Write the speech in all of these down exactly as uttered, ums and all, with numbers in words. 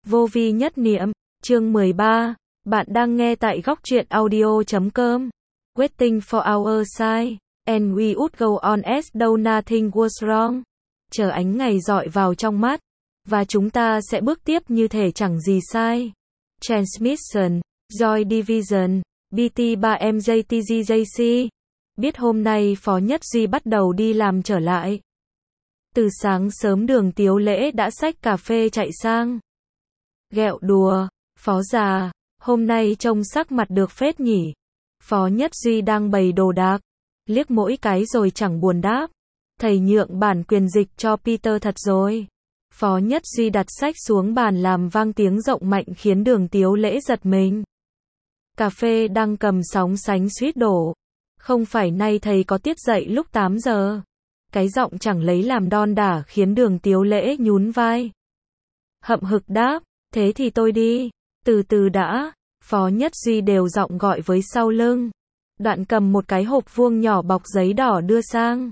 Vô vi nhất niệm, chương mười ba, bạn đang nghe tại góc truyện audio chấm com. Waiting for our sign, and we would go on as though nothing was wrong. Chờ ánh ngày rọi vào trong mắt, và chúng ta sẽ bước tiếp như thể chẳng gì sai. Transmission, Joy Division, bê tê ba em j tê giê j xê. Biết hôm nay Phó Nhất Duy bắt đầu đi làm trở lại. Từ sáng sớm Đường Tiếu Lễ đã xách cà phê chạy sang. Ghẹo đùa, Phó già, hôm nay trông sắc mặt được phết nhỉ. Phó Nhất Duy đang bày đồ đạc, liếc mỗi cái rồi chẳng buồn đáp. Thầy nhượng bản quyền dịch cho Peter thật rồi. Phó Nhất Duy đặt sách xuống bàn làm vang tiếng rộng mạnh khiến Đường Tiếu Lễ giật mình. Cà phê đang cầm sóng sánh suýt đổ. Không phải nay thầy có tiết dậy lúc tám giờ. Cái giọng chẳng lấy làm đon đả khiến Đường Tiếu Lễ nhún vai. Hậm hực đáp, thế thì tôi đi. Từ từ đã, Phó Nhất Duy đều giọng gọi với sau lưng. Đoạn cầm một cái hộp vuông nhỏ bọc giấy đỏ đưa sang.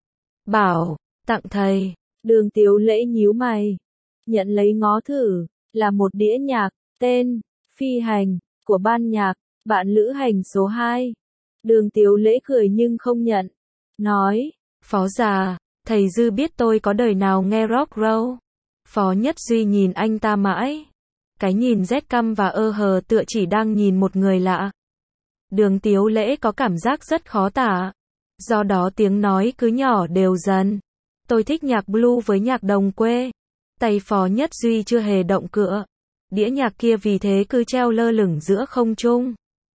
Bảo, tặng thầy. Đường Tiếu Lễ nhíu mày. Nhận lấy ngó thử, là một đĩa nhạc, tên, Phi Hành, của ban nhạc, Bạn Lữ Hành số hai. Đường Tiếu Lễ cười nhưng không nhận. Nói, Phó già, thầy dư biết tôi có đời nào nghe rock roll. Phó Nhất Duy nhìn anh ta mãi. Cái nhìn rét căm và ơ hờ tựa chỉ đang nhìn một người lạ. Đường Tiếu Lễ có cảm giác rất khó tả. Do đó tiếng nói cứ nhỏ đều dần. Tôi thích nhạc blue với nhạc đồng quê. Tay Phó Nhất Duy chưa hề động cựa. Đĩa nhạc kia vì thế cứ treo lơ lửng giữa không trung.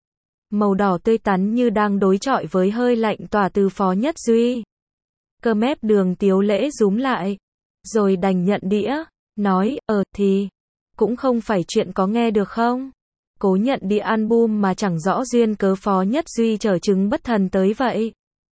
Màu đỏ tươi tắn như đang đối chọi với hơi lạnh tỏa từ Phó Nhất Duy. Cơ mép Đường Tiếu Lễ rúm lại. Rồi đành nhận đĩa. Nói, ờ thì, cũng không phải chuyện có nghe được không? Cố nhận đĩa album mà chẳng rõ duyên cớ Phó Nhất Duy trở chứng bất thần tới vậy.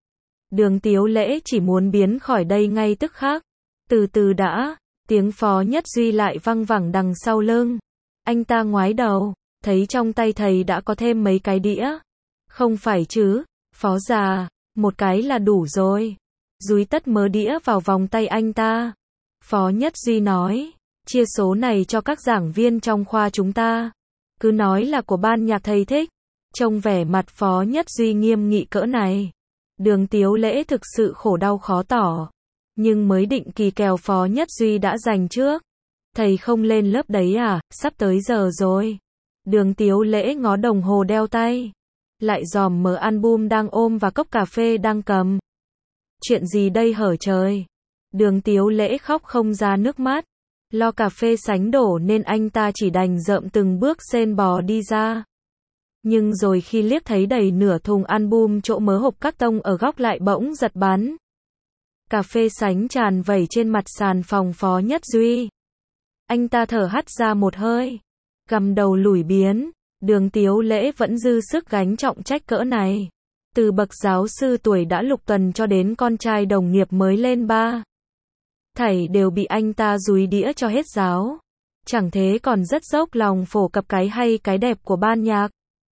Đường Tiếu Lễ chỉ muốn biến khỏi đây ngay tức khắc. Từ từ đã, tiếng Phó Nhất Duy lại văng vẳng đằng sau lưng. Anh ta ngoái đầu, thấy trong tay thầy đã có thêm mấy cái đĩa. Không phải chứ, Phó già, một cái là đủ rồi. Dúi tất mớ đĩa vào vòng tay anh ta. Phó Nhất Duy nói, chia số này cho các giảng viên trong khoa chúng ta. Cứ nói là của ban nhạc thầy thích. Trông vẻ mặt Phó Nhất Duy nghiêm nghị cỡ này. Đường Tiếu Lễ thực sự khổ đau khó tỏ. Nhưng mới định kỳ kèo Phó Nhất Duy đã giành trước. Thầy không lên lớp đấy à, sắp tới giờ rồi. Đường Tiếu Lễ ngó đồng hồ đeo tay. Lại dòm mở album đang ôm và cốc cà phê đang cầm. Chuyện gì đây hở trời. Đường Tiếu Lễ khóc không ra nước mắt. Lo cà phê sánh đổ nên anh ta chỉ đành dợm từng bước sên bò đi ra. Nhưng rồi khi liếc thấy đầy nửa thùng album chỗ mớ hộp cát tông ở góc lại bỗng giật bắn. Cà phê sánh tràn vẩy trên mặt sàn phòng Phó Nhất Duy. Anh ta thở hắt ra một hơi. Gằm đầu lủi biến. Đường Tiếu Lễ vẫn dư sức gánh trọng trách cỡ này. Từ bậc giáo sư tuổi đã lục tuần cho đến con trai đồng nghiệp mới lên ba. Thảy đều bị anh ta dúi đĩa cho hết giáo. Chẳng thế còn rất dốc lòng phổ cập cái hay cái đẹp của ban nhạc.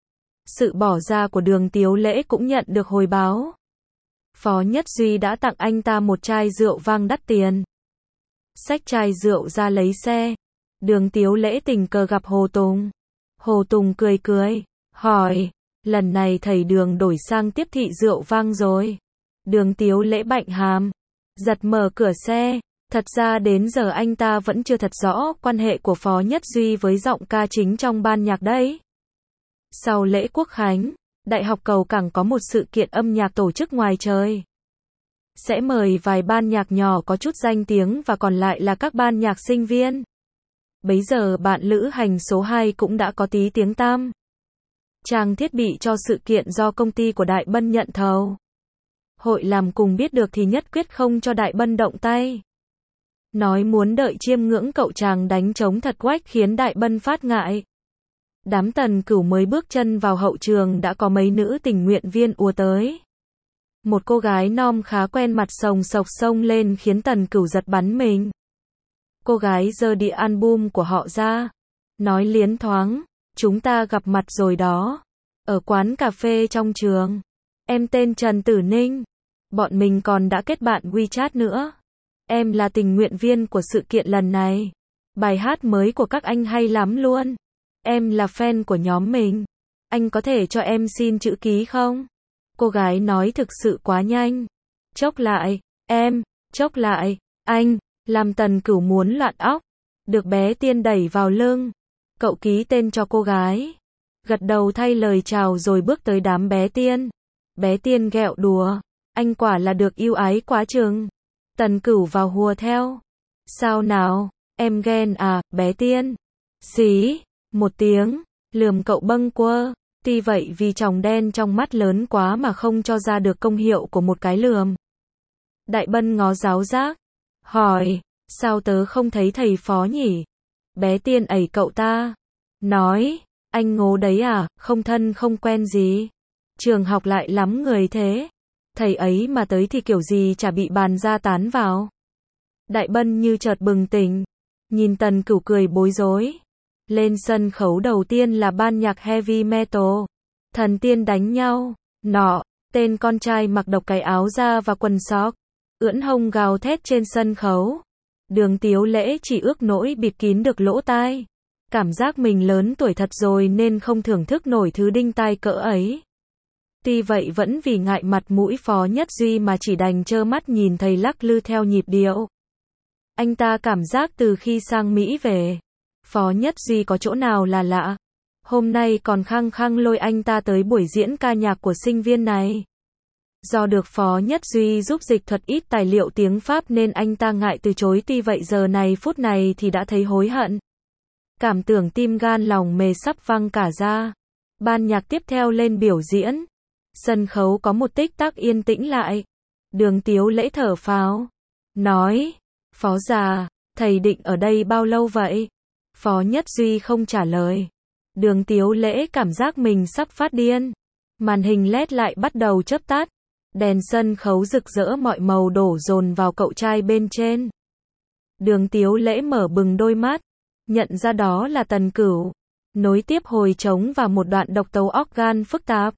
Sự bỏ ra của Đường Tiếu Lễ cũng nhận được hồi báo. Phó Nhất Duy đã tặng anh ta một chai rượu vang đắt tiền. Xách chai rượu ra lấy xe. Đường Tiếu Lễ tình cờ gặp Hồ Tùng. Hồ Tùng cười cười, hỏi, lần này thầy Đường đổi sang tiếp thị rượu vang rồi. Đường Tiếu Lễ bạnh hàm, giật mở cửa xe. Thật ra đến giờ anh ta vẫn chưa thật rõ quan hệ của Phó Nhất Duy với giọng ca chính trong ban nhạc đấy. Sau lễ Quốc Khánh, Đại học Cầu Cảng có một sự kiện âm nhạc tổ chức ngoài trời. Sẽ mời vài ban nhạc nhỏ có chút danh tiếng và còn lại là các ban nhạc sinh viên. Bấy giờ Bạn Lữ Hành số hai cũng đã có tí tiếng tăm. Trang thiết bị cho sự kiện do công ty của Đại Bân nhận thầu. Hội làm cùng biết được thì nhất quyết không cho Đại Bân động tay. Nói muốn đợi chiêm ngưỡng cậu chàng đánh trống thật quách khiến Đại Bân phát ngại. Đám Tần Cửu mới bước chân vào hậu trường đã có mấy nữ tình nguyện viên ùa tới. Một cô gái non khá quen mặt sồng sộc xông lên khiến Tần Cửu giật bắn mình. Cô gái giơ đĩa album của họ ra. Nói liến thoáng, chúng ta gặp mặt rồi đó. Ở quán cà phê trong trường. Em tên Trần Tử Ninh. Bọn mình còn đã kết bạn WeChat nữa. Em là tình nguyện viên của sự kiện lần này. bài hát mới của các anh hay lắm luôn. Em là fan của nhóm mình. Anh có thể cho em xin chữ ký không? Cô gái nói thực sự quá nhanh. Chốc lại, em, chốc lại, anh, làm Tần Cửu muốn loạn óc. Được bé Tiên đẩy vào lưng. Cậu ký tên cho cô gái. Gật đầu thay lời chào rồi bước tới đám bé Tiên. Bé Tiên ghẹo đùa. Anh quả là được yêu ái quá chừng. Tần Cửu vào hùa theo. Sao nào, em ghen à, bé Tiên? Xí, một tiếng, lườm cậu bâng quơ. Tuy vậy vì tròng đen trong mắt lớn quá mà không cho ra được công hiệu của một cái lườm. Đại Bân ngó giáo giác. Hỏi, sao tớ không thấy thầy Phó nhỉ? Bé Tiên ẩy cậu ta. Nói, anh ngố đấy à, không thân không quen gì. Trường học lại lắm người thế. Thầy ấy mà tới thì kiểu gì chả bị bàn ra tán vào. Đại Bân như chợt bừng tỉnh. Nhìn Tần Cửu cười bối rối. Lên sân khấu đầu tiên là ban nhạc heavy metal. Thần tiên đánh nhau. Nọ, tên con trai mặc độc cái áo da và quần sóc. Ưỡn hông gào thét trên sân khấu. Đường Tiếu Lễ chỉ ước nỗi bịt kín được lỗ tai. Cảm giác mình lớn tuổi thật rồi nên không thưởng thức nổi thứ đinh tai cỡ ấy. Tuy vậy vẫn vì ngại mặt mũi Phó Nhất Duy mà chỉ đành trơ mắt nhìn thầy lắc lư theo nhịp điệu. Anh ta cảm giác từ khi sang Mỹ về, Phó Nhất Duy có chỗ nào là lạ. Hôm nay còn khăng khăng lôi anh ta tới buổi diễn ca nhạc của sinh viên này. Do được Phó Nhất Duy giúp dịch thuật ít tài liệu tiếng Pháp nên anh ta ngại từ chối, tuy vậy giờ này phút này thì đã thấy hối hận. Cảm tưởng tim gan lòng mề sắp văng cả ra. Ban nhạc tiếp theo lên biểu diễn. Sân khấu có một tích tắc yên tĩnh lại. Đường Tiếu Lễ thở phào. Nói, Phó già, thầy định ở đây bao lâu vậy? Phó Nhất Duy không trả lời. Đường Tiếu Lễ cảm giác mình sắp phát điên. Màn hình led lại bắt đầu chớp tắt. Đèn sân khấu rực rỡ mọi màu đổ dồn vào cậu trai bên trên. Đường Tiếu Lễ mở bừng đôi mắt. Nhận ra đó là Tần Cửu. Nối tiếp hồi trống và một đoạn độc tấu organ phức tạp.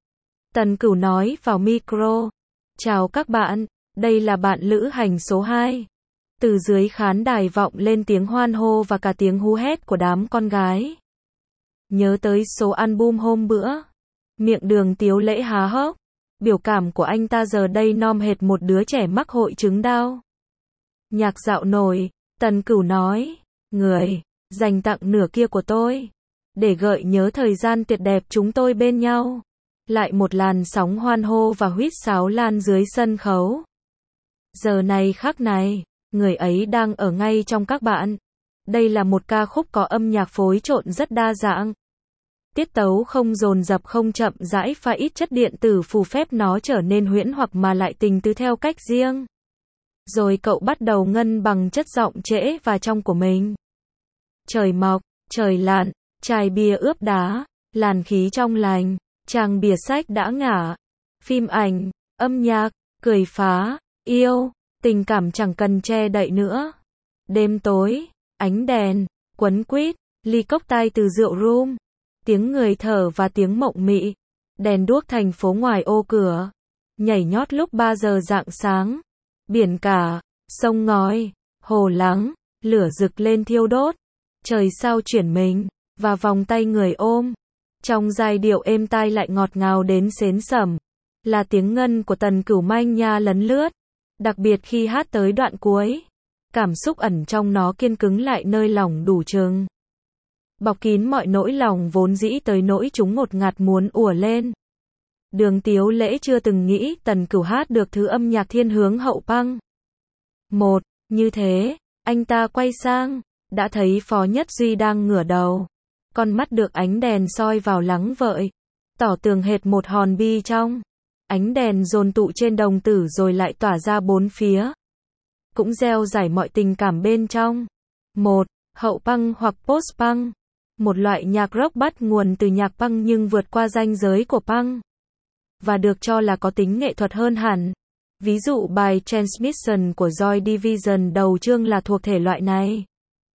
Tần Cửu nói vào micro. Chào các bạn, đây là bạn lữ hành số hai. Từ dưới khán đài vọng lên tiếng hoan hô và cả tiếng hú hét của đám con gái. Nhớ tới số album hôm bữa. Miệng Đường Tiếu Lễ há hốc. Biểu cảm của anh ta giờ đây nom hệt một đứa trẻ mắc hội chứng đau. Nhạc dạo nổi, Tần Cửu nói. Người, dành tặng nửa kia của tôi. Để gợi nhớ thời gian tuyệt đẹp chúng tôi bên nhau. Lại một làn sóng hoan hô và huýt sáo lan dưới sân khấu. Giờ này khắc này, người ấy đang ở ngay trong các bạn. Đây là một ca khúc có âm nhạc phối trộn rất đa dạng. Tiết tấu không dồn dập không chậm rãi, pha ít chất điện tử phù phép nó trở nên huyễn hoặc mà lại tình tứ theo cách riêng. Rồi cậu bắt đầu ngân bằng chất giọng trễ và trong của mình. Trời mọc, trời lặn, chai bia ướp đá, làn khí trong lành, chàng bìa sách đã ngả. Phim ảnh, âm nhạc, cười phá, yêu, tình cảm chẳng cần che đậy nữa. Đêm tối, ánh đèn, quấn quýt, ly cốc tai từ rượu rum, tiếng người thở và tiếng mộng mị. Đèn đuốc thành phố ngoài ô cửa, nhảy nhót lúc ba giờ rạng sáng. Biển cả, sông ngói, hồ lắng, lửa rực lên thiêu đốt. Trời sao chuyển mình, và vòng tay người ôm. Trong giai điệu êm tai lại ngọt ngào đến xến sẩm. Là tiếng ngân của Tần Cửu manh nha lấn lướt. Đặc biệt khi hát tới đoạn cuối. Cảm xúc ẩn trong nó kiên cứng lại nơi lòng đủ chừng. Bọc kín mọi nỗi lòng vốn dĩ tới nỗi chúng ngột ngạt muốn ùa lên. Đường Tiếu Lễ chưa từng nghĩ Tần Cửu hát được thứ âm nhạc thiên hướng hậu punk. Một, như thế, anh ta quay sang, đã thấy Phó Nhất Duy đang ngửa đầu. Con mắt được ánh đèn soi vào lắng vợi, tỏ tường hệt một hòn bi trong. Ánh đèn dồn tụ trên đồng tử rồi lại tỏa ra bốn phía. Cũng gieo rải mọi tình cảm bên trong. Một, hậu punk hoặc post punk. Một loại nhạc rock bắt nguồn từ nhạc punk nhưng vượt qua ranh giới của punk. Và được cho là có tính nghệ thuật hơn hẳn. Ví dụ bài Transmission của Joy Division đầu chương là thuộc thể loại này.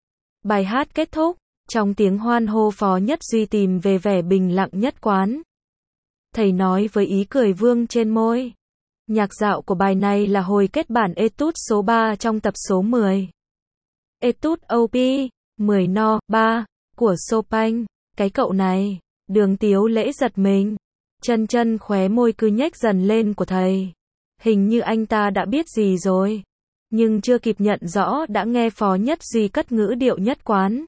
Bài hát kết thúc, trong tiếng hoan hô Phó Nhất Duy tìm về vẻ bình lặng nhất quán. Thầy nói với ý cười vương trên môi. Nhạc dạo của bài này là hồi kết bản Etude số ba trong tập số mười. Etude o pê, mười no, ba, của Chopin. Cái cậu này, Đường Tiếu Lễ giật mình. Chân chân khóe môi cứ nhếch dần lên của thầy. Hình như anh ta đã biết gì rồi. Nhưng chưa kịp nhận rõ đã nghe Phó Nhất Duy cất ngữ điệu nhất quán.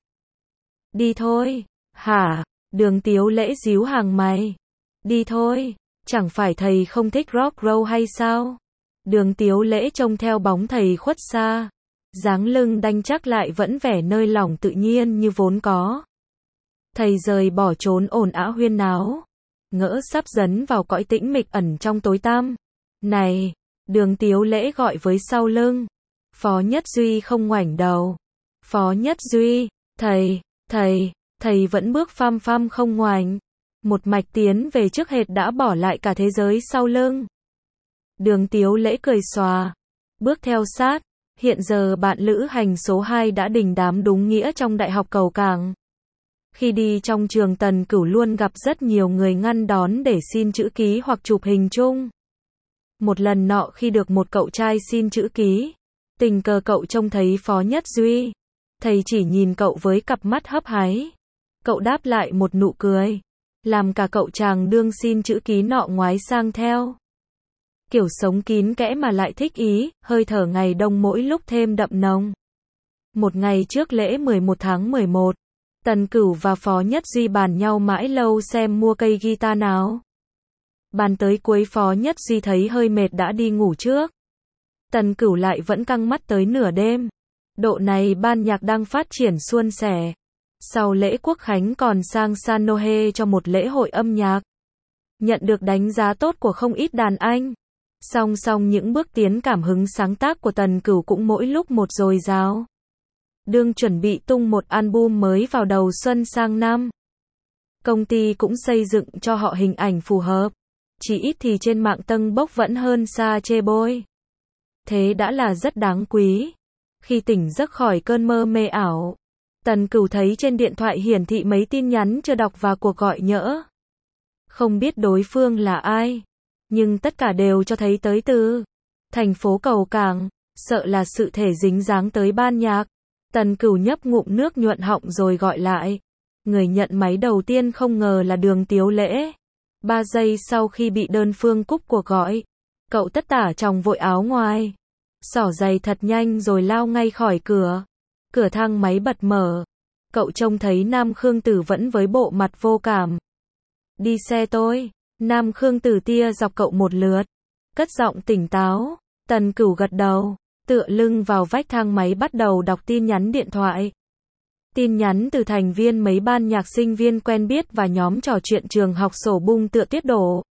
Đi thôi. Hả? Đường Tiếu Lễ díu hàng mày. Đi thôi. Chẳng phải thầy không thích rock roll hay sao? Đường Tiếu Lễ trông theo bóng thầy khuất xa. Dáng lưng đanh chắc lại vẫn vẻ nơi lỏng tự nhiên như vốn có. Thầy rời bỏ trốn ồn ào huyên náo. Ngỡ sắp dấn vào cõi tĩnh mịch ẩn trong tối tăm. Này! Đường Tiếu Lễ gọi với sau lưng. Phó Nhất Duy không ngoảnh đầu. Phó Nhất Duy, thầy, thầy, thầy vẫn bước phăm phăm không ngoảnh. Một mạch tiến về trước hệt đã bỏ lại cả thế giới sau lưng. Đường Tiếu Lễ cười xòa. Bước theo sát. Hiện giờ bạn lữ hành số hai đã đình đám đúng nghĩa trong Đại học Cầu Cảng. Khi đi trong trường Tần Cửu luôn gặp rất nhiều người ngăn đón để xin chữ ký hoặc chụp hình chung. Một lần nọ khi được một cậu trai xin chữ ký, tình cờ cậu trông thấy Phó Nhất Duy. Thầy chỉ nhìn cậu với cặp mắt hấp háy. Cậu đáp lại một nụ cười, làm cả cậu chàng đương xin chữ ký nọ ngoái sang theo. Kiểu sống kín kẽ mà lại thích ý, hơi thở ngày đông mỗi lúc thêm đậm nồng. Một ngày trước lễ mười một tháng mười một, Tần Cửu và Phó Nhất Duy bàn nhau mãi lâu xem mua cây guitar nào. Bàn tới cuối Phó Nhất Duy thấy hơi mệt đã đi ngủ trước. Tần Cửu lại vẫn căng mắt tới nửa đêm. Độ này ban nhạc đang phát triển suôn sẻ. Sau lễ Quốc Khánh còn sang San Nohe cho một lễ hội âm nhạc. Nhận được đánh giá tốt của không ít đàn anh. Song song những bước tiến cảm hứng sáng tác của Tần Cửu cũng mỗi lúc một dồi dào. Đương chuẩn bị tung một album mới vào đầu xuân sang năm. Công ty cũng xây dựng cho họ hình ảnh phù hợp. Chỉ ít thì trên mạng tâng bốc vẫn hơn xa chê bôi. Thế đã là rất đáng quý. Khi tỉnh giấc khỏi cơn mơ mê ảo, Tần Cửu thấy trên điện thoại hiển thị mấy tin nhắn chưa đọc và cuộc gọi nhỡ. Không biết đối phương là ai, nhưng tất cả đều cho thấy tới từ thành phố Cầu Cảng, sợ là sự thể dính dáng tới ban nhạc. Tần Cửu nhấp ngụm nước nhuận họng rồi gọi lại. Người nhận máy đầu tiên không ngờ là Đường Tiếu Lễ. Ba giây sau khi bị đơn phương cúp cuộc gọi, cậu tất tả chòng vội áo ngoài, xỏ giày thật nhanh rồi lao ngay khỏi cửa. Cửa thang máy bật mở. Cậu trông thấy Nam Khương Tử vẫn với bộ mặt vô cảm. Đi xe tôi. Nam Khương Tử tia dọc cậu một lượt, cất giọng tỉnh táo. Tần Cửu gật đầu, tựa lưng vào vách thang máy bắt đầu đọc tin nhắn điện thoại. Tin nhắn từ thành viên mấy ban nhạc sinh viên quen biết và nhóm trò chuyện trường học sổ bung tựa tuyết đổ.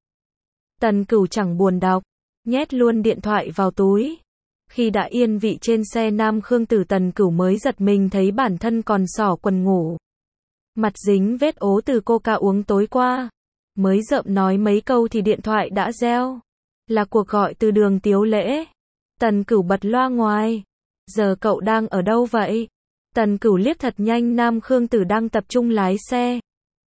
Tần Cửu chẳng buồn đọc, nhét luôn điện thoại vào túi. Khi đã yên vị trên xe Nam Khương Tử, Tần Cửu mới giật mình thấy bản thân còn xỏ quần ngủ. Mặt dính vết ố từ coca uống tối qua. Mới rợm nói mấy câu thì điện thoại đã reo. Là cuộc gọi từ Đường Tiếu Lễ. Tần Cửu bật loa ngoài. Giờ cậu đang ở đâu vậy? Tần Cửu liếc thật nhanh Nam Khương Tử đang tập trung lái xe.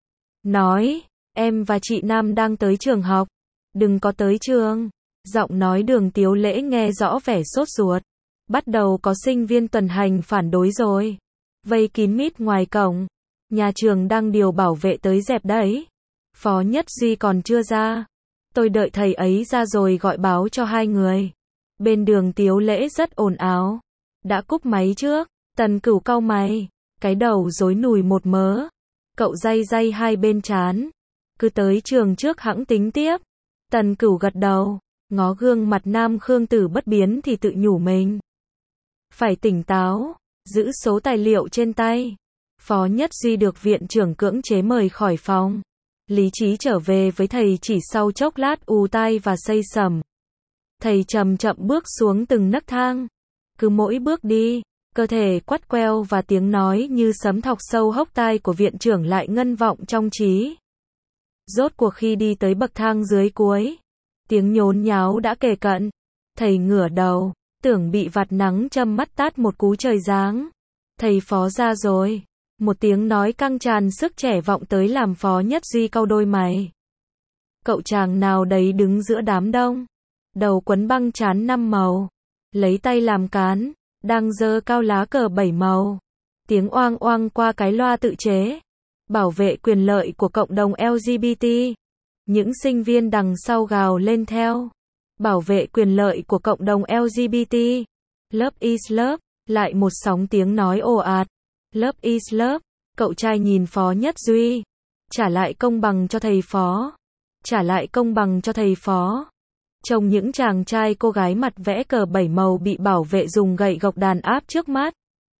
Nói, em và chị Nam đang tới trường học. Đừng có tới trường. Giọng nói Đường Tiếu Lễ nghe rõ vẻ sốt ruột. Bắt đầu có sinh viên tuần hành phản đối rồi. Vây kín mít ngoài cổng. Nhà trường đang điều bảo vệ tới dẹp đấy. Phó Nhất Duy còn chưa ra. Tôi đợi thầy ấy ra rồi gọi báo cho hai người. Bên Đường Tiếu Lễ rất ồn ào. Đã cúp máy trước. Tần Cửu cau mày. Cái đầu rối nùi một mớ. Cậu day day hai bên trán. Cứ tới trường trước hẵng tính tiếp. Tần Cửu gật đầu. Ngó gương mặt Nam Khương Tử bất biến thì tự nhủ mình. Phải tỉnh táo. Giữ số tài liệu trên tay. Phó Nhất Duy được viện trưởng cưỡng chế mời khỏi phòng. Lý trí trở về với thầy chỉ sau chốc lát ù tai và xây sẩm. Thầy chậm chậm bước xuống từng nấc thang. Cứ mỗi bước đi, cơ thể quắt queo và tiếng nói như sấm thọc sâu hốc tai của viện trưởng lại ngân vọng trong trí. Rốt cuộc khi đi tới bậc thang dưới cuối, tiếng nhốn nháo đã kề cận. Thầy ngửa đầu, tưởng bị vạt nắng châm mắt tát một cú trời giáng. Thầy Phó ra rồi. Một tiếng nói căng tràn sức trẻ vọng tới làm Phó Nhất Duy cau đôi mày. Cậu chàng nào đấy đứng giữa đám đông. Đầu quấn băng trán năm màu. Lấy tay làm cán. Đang giơ cao lá cờ bảy màu. Tiếng oang oang qua cái loa tự chế. Bảo vệ quyền lợi của cộng đồng L G B T. Những sinh viên đằng sau gào lên theo. Bảo vệ quyền lợi của cộng đồng L G B T. Love is love. Lại một sóng tiếng nói ồ ạt. Love is love. Cậu trai nhìn Phó Nhất Duy. Trả lại công bằng cho thầy Phó. Trả lại công bằng cho thầy Phó. Trông những chàng trai cô gái mặt vẽ cờ bảy màu bị bảo vệ dùng gậy gộc đàn áp trước mắt.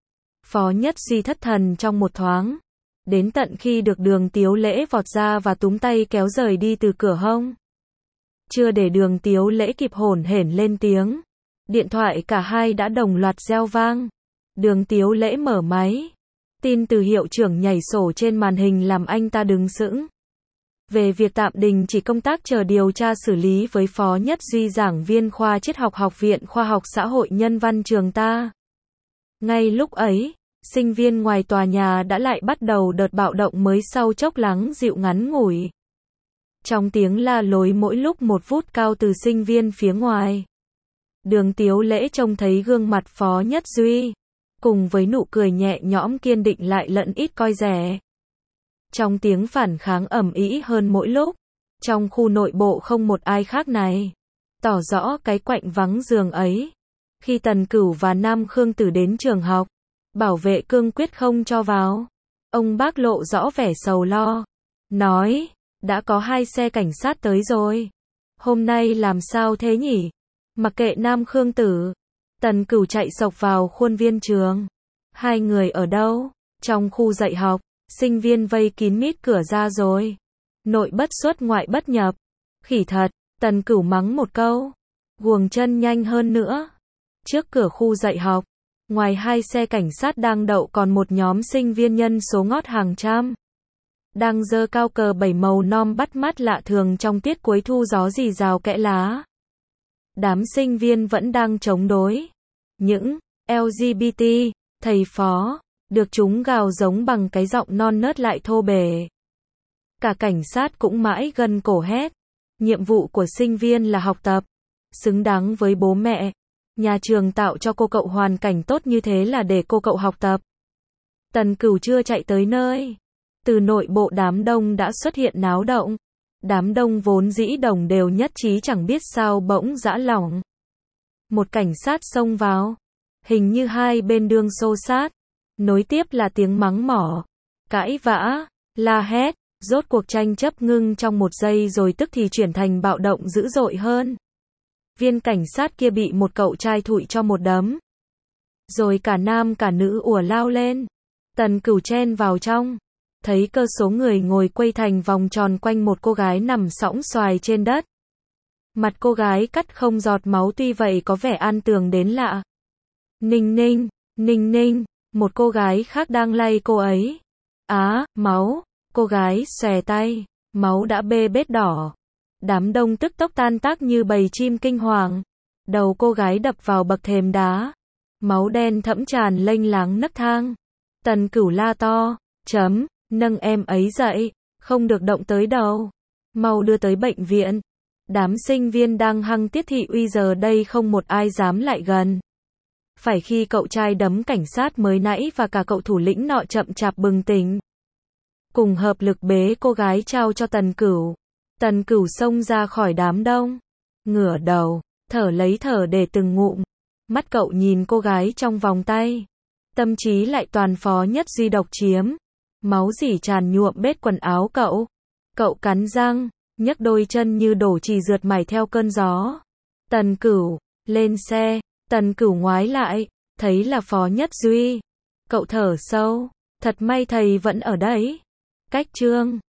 Phó Nhất Duy thất thần trong một thoáng. Đến tận khi được Đường Tiếu Lễ vọt ra và túm tay kéo rời đi từ cửa hông. Chưa để Đường Tiếu Lễ kịp hổn hển lên tiếng. Điện thoại cả hai đã đồng loạt reo vang. Đường Tiếu Lễ mở máy. Tin từ hiệu trưởng nhảy sổ trên màn hình làm anh ta đứng sững. Về việc tạm đình chỉ công tác chờ điều tra xử lý với Phó Nhất Duy, giảng viên khoa triết học Học viện Khoa học Xã hội Nhân văn trường ta. Ngay lúc ấy, sinh viên ngoài tòa nhà đã lại bắt đầu đợt bạo động mới sau chốc lắng dịu ngắn ngủi. Trong tiếng la lối mỗi lúc một vút cao từ sinh viên phía ngoài. Đường Tiếu Lễ trông thấy gương mặt Phó Nhất Duy, cùng với nụ cười nhẹ nhõm kiên định lại lẫn ít coi rẻ. Trong tiếng phản kháng ầm ĩ hơn mỗi lúc, trong khu nội bộ không một ai khác này, tỏ rõ cái quạnh vắng giường ấy. Khi Tần Cửu và Nam Khương Tử đến trường học, bảo vệ cương quyết không cho vào. Ông bác lộ rõ vẻ sầu lo, nói, đã có hai xe cảnh sát tới rồi. Hôm nay làm sao thế nhỉ? Mặc kệ Nam Khương Tử, Tần Cửu chạy sộc vào khuôn viên trường. Hai người ở đâu? Trong khu dạy học, sinh viên vây kín mít cửa ra rồi. Nội bất xuất ngoại bất nhập. Khỉ thật, Tần Cửu mắng một câu. Guồng chân nhanh hơn nữa. Trước cửa khu dạy học, ngoài hai xe cảnh sát đang đậu còn một nhóm sinh viên nhân số ngót hàng trăm. Đang giơ cao cờ bảy màu nom bắt mắt lạ thường trong tiết cuối thu gió rì rào kẽ lá. Đám sinh viên vẫn đang chống đối. Những L G B T, thầy Phó, được chúng gào giống bằng cái giọng non nớt lại thô bể. Cả cảnh sát cũng mãi gần cổ hét. Nhiệm vụ của sinh viên là học tập. Xứng đáng với bố mẹ. Nhà trường tạo cho cô cậu hoàn cảnh tốt như thế là để cô cậu học tập. Tần Cửu chưa chạy tới nơi. Từ nội bộ đám đông đã xuất hiện náo động. Đám đông vốn dĩ đồng đều nhất trí chẳng biết sao bỗng giã lỏng. Một cảnh sát xông vào. Hình như hai bên đương xô sát. Nối tiếp là tiếng mắng mỏ, cãi vã, la hét. Rốt cuộc tranh chấp ngưng trong một giây rồi tức thì chuyển thành bạo động dữ dội hơn. Viên cảnh sát kia bị một cậu trai thụi cho một đấm. Rồi cả nam cả nữ ùa lao lên. Tần Cửu chen vào trong. Thấy cơ số người ngồi quây thành vòng tròn quanh một cô gái nằm sõng xoài trên đất. Mặt cô gái cắt không giọt máu, tuy vậy có vẻ an tường đến lạ. Ninh ninh, ninh ninh, một cô gái khác đang lay cô ấy. Á, máu, cô gái xòe tay, máu đã bê bết đỏ. Đám đông tức tốc tan tác như bầy chim kinh hoàng. Đầu cô gái đập vào bậc thềm đá. Máu đen thẫm tràn lênh láng nấc thang. Tần Cửu la to, chấm, nâng em ấy dậy, không được động tới đầu. Mau đưa tới bệnh viện. Đám sinh viên đang hăng tiết thị uy giờ đây không một ai dám lại gần. Phải khi cậu trai đấm cảnh sát mới nãy và cả cậu thủ lĩnh nọ chậm chạp bừng tỉnh. Cùng hợp lực bế cô gái trao cho Tần Cửu. Tần Cửu xông ra khỏi đám đông. Ngửa đầu, thở lấy thở để từng ngụm. Mắt cậu nhìn cô gái trong vòng tay. Tâm trí lại toàn Phó Nhất Duy độc chiếm. Máu rỉ tràn nhuộm bết quần áo cậu. Cậu cắn răng, nhấc đôi chân như đổ chì rượt mải theo cơn gió. Tần Cửu, lên xe. Tần Cửu ngoái lại, thấy là Phó Nhất Duy. Cậu thở sâu, thật may thầy vẫn ở đấy. Cách chương